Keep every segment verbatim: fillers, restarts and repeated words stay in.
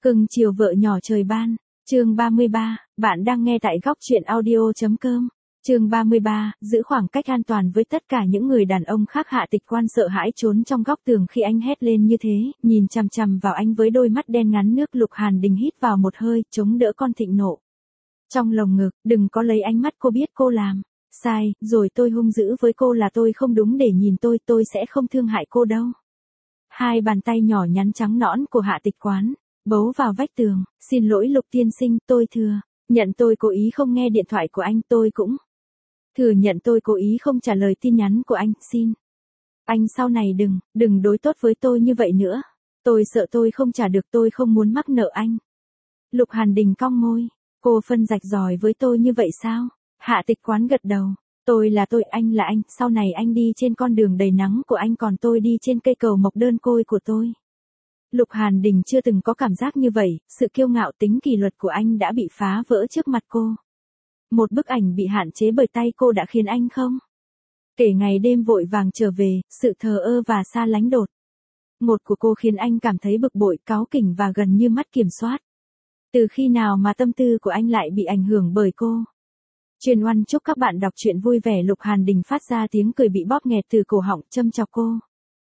Cưng chiều vợ nhỏ trời ban, chương ba mươi ba, bạn đang nghe tại góc truyện audio.com. Chương ba mươi ba, giữ khoảng cách an toàn với tất cả những người đàn ông khác. Hạ Tịch Quan sợ hãi trốn trong góc tường khi anh hét lên như thế, nhìn chằm chằm vào anh với đôi mắt đen ngắn nước. Lục Hàn Đình hít vào một hơi, chống đỡ con thịnh nộ trong lồng ngực, đừng có lấy ánh mắt cô biết cô làm sai, rồi tôi hung dữ với cô là tôi không đúng để nhìn tôi, tôi sẽ không thương hại cô đâu. Hai bàn tay nhỏ nhắn trắng nõn của Hạ Tịch Quán bấu vào vách tường. Xin lỗi Lục tiên sinh, tôi thừa nhận tôi cố ý không nghe điện thoại của anh, tôi cũng thừa nhận tôi cố ý không trả lời tin nhắn của anh, xin anh sau này đừng, đừng đối tốt với tôi như vậy nữa. Tôi sợ tôi không trả được, tôi không muốn mắc nợ anh. Lục Hàn Đình cong môi, cô phân rạch ròi với tôi như vậy sao? Hạ Tịch Quán gật đầu, tôi là tôi, anh là anh, sau này anh đi trên con đường đầy nắng của anh, còn tôi đi trên cây cầu mọc đơn côi của tôi. Lục Hàn Đình chưa từng có cảm giác như vậy, sự kiêu ngạo tính kỷ luật của anh đã bị phá vỡ trước mặt cô. Một bức ảnh bị hạn chế bởi tay cô đã khiến anh không kể ngày đêm vội vàng trở về, sự thờ ơ và xa lánh đột ngột của cô khiến anh cảm thấy bực bội, cáu kỉnh và gần như mất kiểm soát. Từ khi nào mà tâm tư của anh lại bị ảnh hưởng bởi cô? Truyền Oanh chúc các bạn đọc truyện vui vẻ. Lục Hàn Đình phát ra tiếng cười bị bóp nghẹt từ cổ họng, châm chọc cô.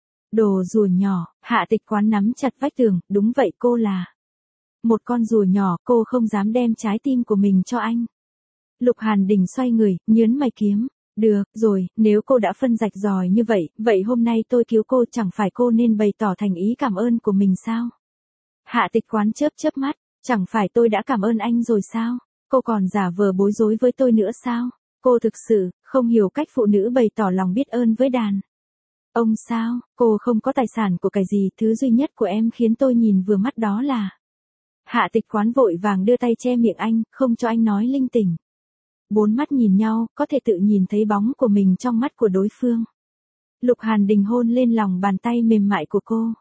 Đồ rùa nhỏ. Hạ Tịch Quán nắm chặt vách tường, đúng vậy, cô là một con rùa nhỏ, cô không dám đem trái tim của mình cho anh. Lục Hàn Đình xoay người, nhớn mày kiếm. Được rồi, nếu cô đã phân rạch ròi như vậy, vậy hôm nay tôi cứu cô, chẳng phải cô nên bày tỏ thành ý cảm ơn của mình sao? Hạ Tịch Quán chớp chớp mắt, chẳng phải tôi đã cảm ơn anh rồi sao? Cô còn giả vờ bối rối với tôi nữa sao? Cô thực sự không hiểu cách phụ nữ bày tỏ lòng biết ơn với đàn ông sao? Cô không có tài sản của cải gì, thứ duy nhất của em khiến tôi nhìn vừa mắt đó là... Hạ Tịch Quán vội vàng đưa tay che miệng anh, không cho anh nói linh tinh. Bốn mắt nhìn nhau, có thể tự nhìn thấy bóng của mình trong mắt của đối phương. Lục Hàn Đình hôn lên lòng bàn tay mềm mại của cô.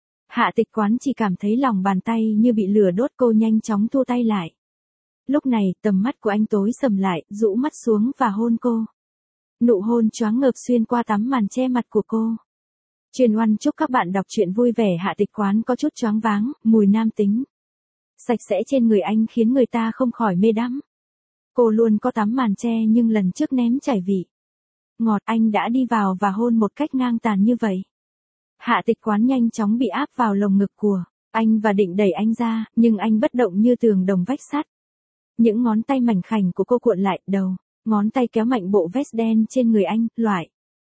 Hạ Tịch Quán chỉ cảm thấy lòng bàn tay như bị lửa đốt, cô nhanh chóng thu tay lại. Lúc này, tầm mắt của anh tối sầm lại, rũ mắt xuống và hôn cô. Nụ hôn choáng ngợp xuyên qua tấm màn che mặt của cô. Truyền Oanh chúc các bạn đọc truyện vui vẻ. Hạ Tịch Quán có chút choáng váng, mùi nam tính sạch sẽ trên người anh khiến người ta không khỏi mê đắm. Cô luôn có tấm màn che nhưng lần trước ném chảy vị ngọt, anh đã đi vào và hôn một cách ngang tàn như vậy. Hạ Tịch Quán nhanh chóng bị áp vào lồng ngực của anh và định đẩy anh ra, nhưng anh bất động như tường đồng vách sắt. Những ngón tay mảnh khảnh của cô cuộn lại, đầu ngón tay kéo mạnh bộ vest đen trên người anh, loại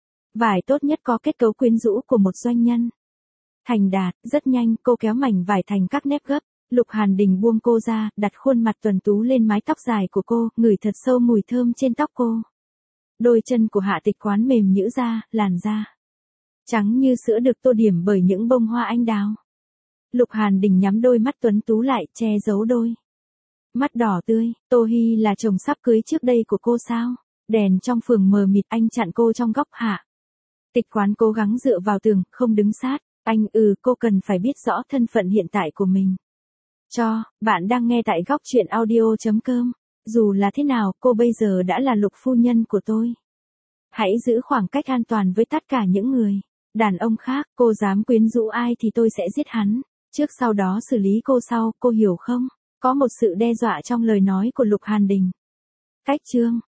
vải tốt nhất có kết cấu quyến rũ của một doanh nhân thành đạt. Rất nhanh, cô kéo mảnh vải thành các nếp gấp. Lục Hàn Đình buông cô ra, đặt khuôn mặt tuần tú lên mái tóc dài của cô, ngửi thật sâu mùi thơm trên tóc cô. Đôi chân của Hạ Tịch Quán mềm nhũn ra, làn da trắng như sữa được tô điểm bởi những bông hoa anh đào. Lục Hàn Đình nhắm đôi mắt tuấn tú lại, che giấu đôi mắt đỏ tươi. Tô Hi là chồng sắp cưới trước đây của cô sao? Đèn trong phường mờ mịt, anh chặn cô trong góc. Hạ Tịch Quán cố gắng dựa vào tường, không đứng sát anh. Ừ, cô cần phải biết rõ thân phận hiện tại của mình. Cho, bạn đang nghe tại góc truyện audio.com. Dù là thế nào, cô bây giờ đã là Lục phu nhân của tôi. Hãy giữ khoảng cách an toàn với tất cả những người đàn ông khác. Cô dám quyến rũ ai thì tôi sẽ giết hắn trước, sau đó xử lý cô sau, cô hiểu không? Có một sự đe dọa trong lời nói của Lục Hàn Đình. Cách chương